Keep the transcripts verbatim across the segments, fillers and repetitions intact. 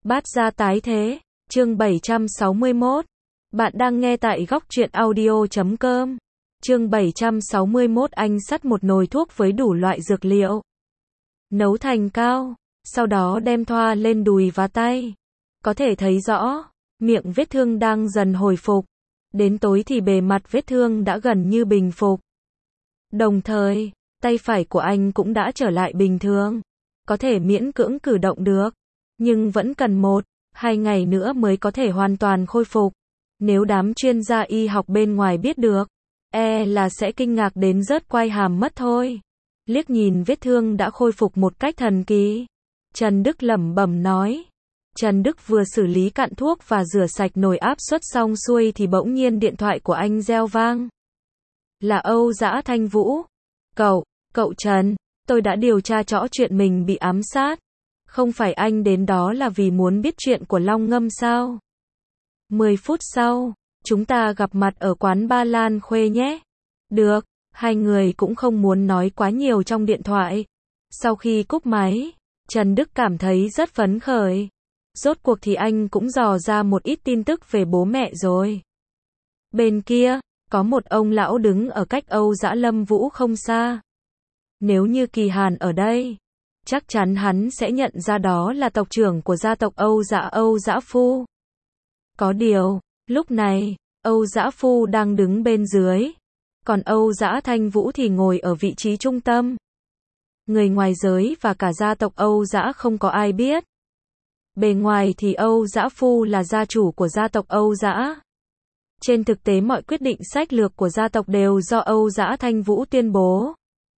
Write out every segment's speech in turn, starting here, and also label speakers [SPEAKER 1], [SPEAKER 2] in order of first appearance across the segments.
[SPEAKER 1] Bát gia tái thế, chương bảy trăm sáu mươi mốt. Bạn đang nghe tại góc truyện audio chấm com. Chương bảy trăm sáu mươi mốt. Anh sắt một nồi thuốc với đủ loại dược liệu, nấu thành cao, sau đó đem thoa lên đùi và tay. Có thể thấy rõ, miệng vết thương đang dần hồi phục. Đến tối thì bề mặt vết thương đã gần như bình phục. Đồng thời, tay phải của anh cũng đã trở lại bình thường. Có thể miễn cưỡng cử động được, nhưng vẫn cần một, hai ngày nữa mới có thể hoàn toàn khôi phục. Nếu đám chuyên gia y học bên ngoài biết được, e là sẽ kinh ngạc đến rớt quai hàm mất thôi. Liếc nhìn vết thương đã khôi phục một cách thần kỳ, Trần Đức lẩm bẩm nói. Trần Đức vừa xử lý cạn thuốc và rửa sạch nồi áp suất xong xuôi thì bỗng nhiên điện thoại của anh reo vang. Là Âu Dã Thanh Vũ. Cậu, cậu Trần, tôi đã điều tra rõ chuyện mình bị ám sát. Không phải anh đến đó là vì muốn biết chuyện của Long Ngâm sao? Mười phút sau, chúng ta gặp mặt ở quán Ba Lan Khuê nhé. Được, hai người cũng không muốn nói quá nhiều trong điện thoại. Sau khi cúp máy, Trần Đức cảm thấy rất phấn khởi. Rốt cuộc thì anh cũng dò ra một ít tin tức về bố mẹ rồi. Bên kia, có một ông lão đứng ở cách Âu Dã Lâm Vũ không xa. Nếu như Kỳ Hàn ở đây, chắc chắn hắn sẽ nhận ra đó là tộc trưởng của gia tộc Âu Dã Âu Dã Phu. Có điều, lúc này, Âu Dã Phu đang đứng bên dưới, còn Âu Dã Thanh Vũ thì ngồi ở vị trí trung tâm. Người ngoài giới và cả gia tộc Âu Dã không có ai biết. Bề ngoài thì Âu Dã Phu là gia chủ của gia tộc Âu Dã. Trên thực tế mọi quyết định sách lược của gia tộc đều do Âu Dã Thanh Vũ tuyên bố.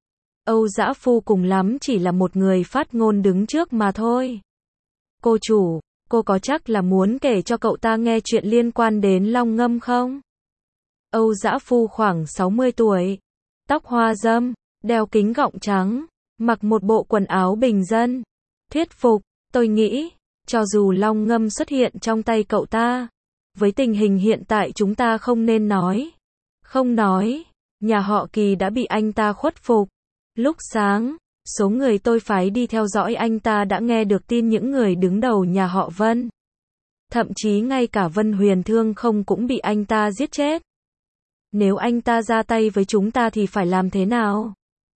[SPEAKER 1] Âu Dã Phu cùng lắm chỉ là một người phát ngôn đứng trước mà thôi. Cô chủ, cô có chắc là muốn kể cho cậu ta nghe chuyện liên quan đến Long Ngâm không? Âu Dã Phu khoảng sáu mươi tuổi, tóc hoa râm, đeo kính gọng trắng, mặc một bộ quần áo bình dân. Thuyết phục, tôi nghĩ, cho dù Long Ngâm xuất hiện trong tay cậu ta, với tình hình hiện tại chúng ta không nên nói. Không nói, nhà họ Kỳ đã bị anh ta khuất phục. Lúc sáng, số người tôi phái đi theo dõi anh ta đã nghe được tin những người đứng đầu nhà họ Vân. Thậm chí ngay cả Vân Huyền Thương không cũng bị anh ta giết chết. Nếu anh ta ra tay với chúng ta thì phải làm thế nào?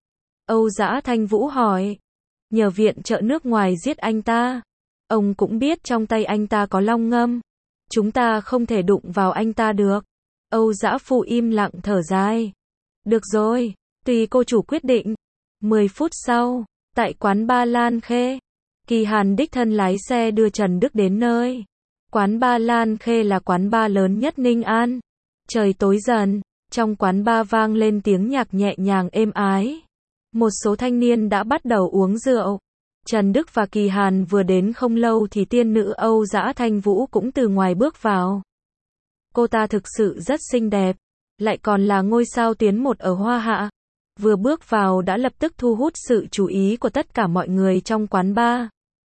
[SPEAKER 1] Âu Dã Thanh Vũ hỏi. Nhờ viện trợ nước ngoài giết anh ta. Ông cũng biết trong tay anh ta có Long Ngâm. Chúng ta không thể đụng vào anh ta được. Âu Dã Phu im lặng thở dài. Được rồi, tùy cô chủ quyết định. Mười phút sau, tại quán Ba Lan Khê, Kỳ Hàn đích thân lái xe đưa Trần Đức đến nơi. Quán Ba Lan Khê là quán bar lớn nhất Ninh An. Trời tối dần, trong quán bar vang lên tiếng nhạc nhẹ nhàng êm ái. Một số thanh niên đã bắt đầu uống rượu. Trần Đức và Kỳ Hàn vừa đến không lâu thì tiên nữ Âu Dã Thanh Vũ cũng từ ngoài bước vào. Cô ta thực sự rất xinh đẹp, lại còn là ngôi sao tuyến một ở Hoa Hạ. Vừa bước vào đã lập tức thu hút sự chú ý của tất cả mọi người trong quán bar.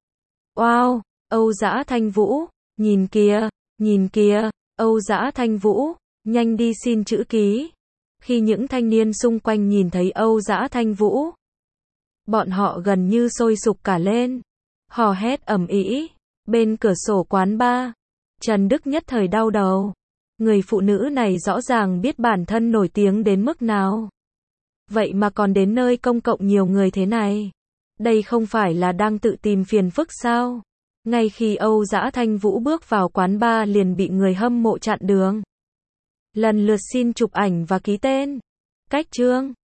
[SPEAKER 1] Wow, Âu Dã Thanh Vũ, nhìn kìa, nhìn kìa, Âu Dã Thanh Vũ, nhanh đi xin chữ ký. Khi những thanh niên xung quanh nhìn thấy Âu Dã Thanh Vũ, bọn họ gần như sôi sục cả lên, hò hét ầm ĩ. Bên cửa sổ quán bar, Trần Đức nhất thời đau đầu. Người phụ nữ này rõ ràng biết bản thân nổi tiếng đến mức nào. Vậy mà còn đến nơi công cộng nhiều người thế này. Đây không phải là đang tự tìm phiền phức sao? Ngay khi Âu Dã Thanh Vũ bước vào quán bar liền bị người hâm mộ chặn đường. Lần lượt xin chụp ảnh và ký tên. Cách chương